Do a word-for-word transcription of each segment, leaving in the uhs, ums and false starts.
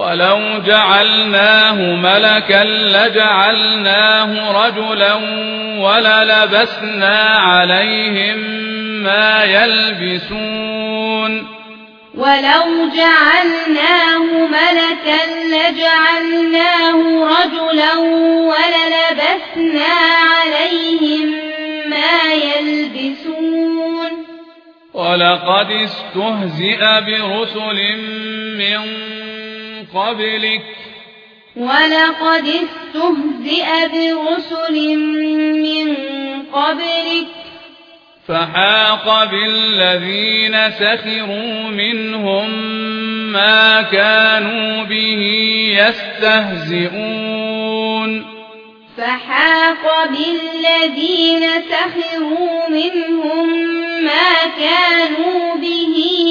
ولو جعلناه ملكا لجعلناه رجلا وللبسنا عليهم ما يلبسون ولو جعلناه ملكا لجعلناه رجلا وللبسنا عليهم ما يلبسون ولقد استهزئ برسل من قبلك ولقد استهزئ برسل من قبلك فحاق بالذين سخروا منهم ما كانوا به يستهزئون فحاق بالذين سخروا منهم ما كانوا به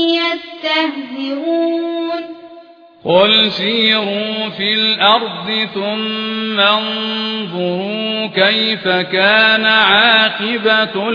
يستهزئون قل سيروا في الأرض ثم انظروا كيف كان عاقبة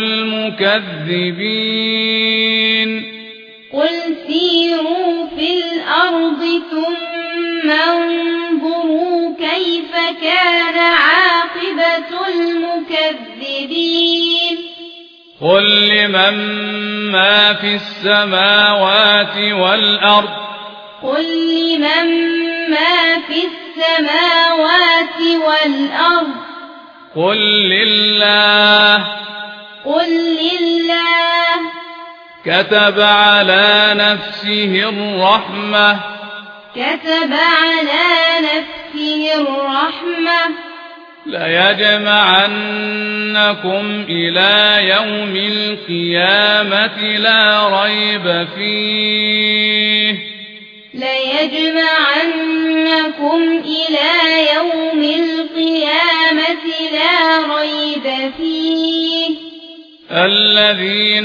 المكذبين قل سيروا في الأرض ثم انظروا كيف كان عاقبة المكذبين قل لمن ما في السماوات والأرض قل لمن ما في السماوات والأرض قل لله قل لله كتب على نفسه الرحمة كتب على نفسه الرحمة ليجمعنكم إلى يوم القيامة لا ريب فيه ليجمعنكم إلى يوم القيامة لا ريب فيه الذين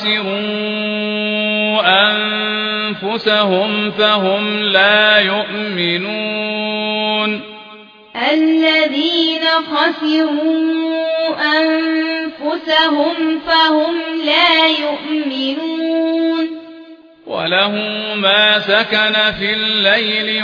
خسروا أنفسهم فهم لا يؤمنون الذين خسروا أنفسهم فهم لا يؤمنون وله ما سكن في الليل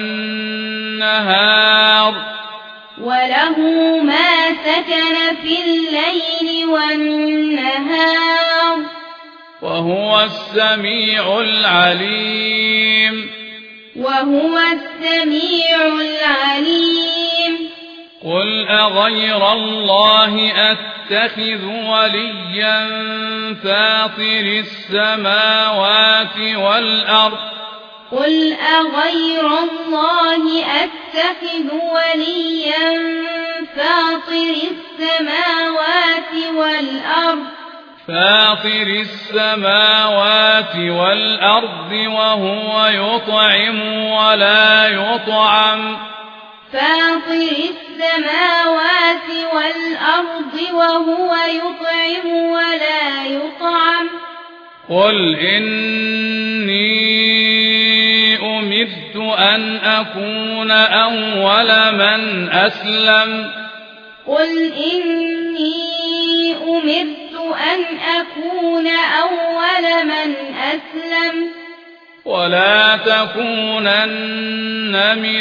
والنهار وله ما سكن في الليل والنهار وهو السميع العليم وهو السميع العليم قل أغير الله أتخذ وليا فاطر السماوات والأرض قل أغير الله أتخذ وليا فاطر السماوات والأرض فاطر السماوات والأرض وهو يطعم ولا يطعم فاطر السماوات والأرض وهو يطعم ولا يطعم قل إني أمرت أن أكون أول من أسلم قل إني أمرت أن أكون أول من أسلم ولا تكونن من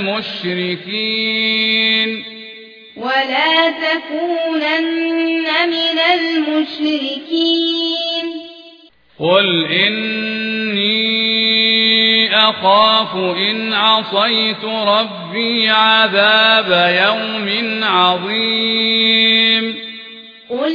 المشركين ولا تكونن من المشركين قل إني أخاف إن عصيت ربي عذاب يوم عظيم قل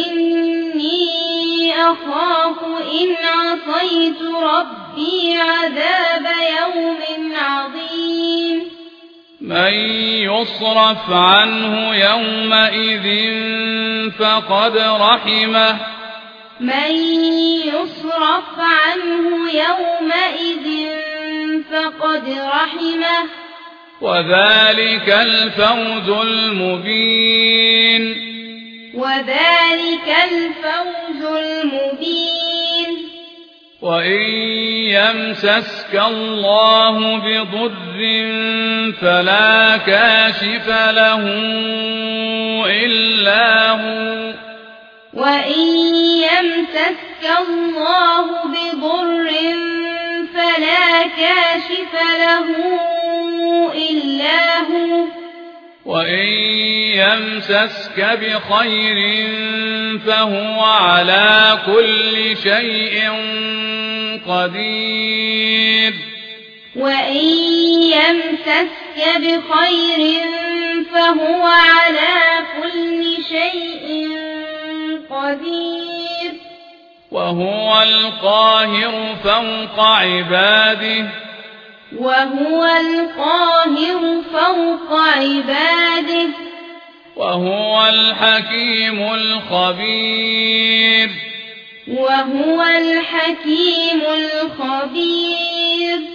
إني أخاف إن عصيت ربي عذاب يوم عظيم من يصرف عنه يومئذ فقد رحمه من يصرف عنه يومئذ فقد رحمه وذلك الفوز المبين وذلك الفوز المبين وإن يمسسك الله بضر فلا كاشف له إلا هو وإن يمسسك الله بضر فلا كاشف له إلا هو وإن يمسسك بخير فهو على كل شيء قدير وإن يمسسك بخير فهو على كل شيء قدير وهو القاهر فوق عباده وهو القاهر فوق عباده وهو الحكيم الخبير وهو الحكيم الخبير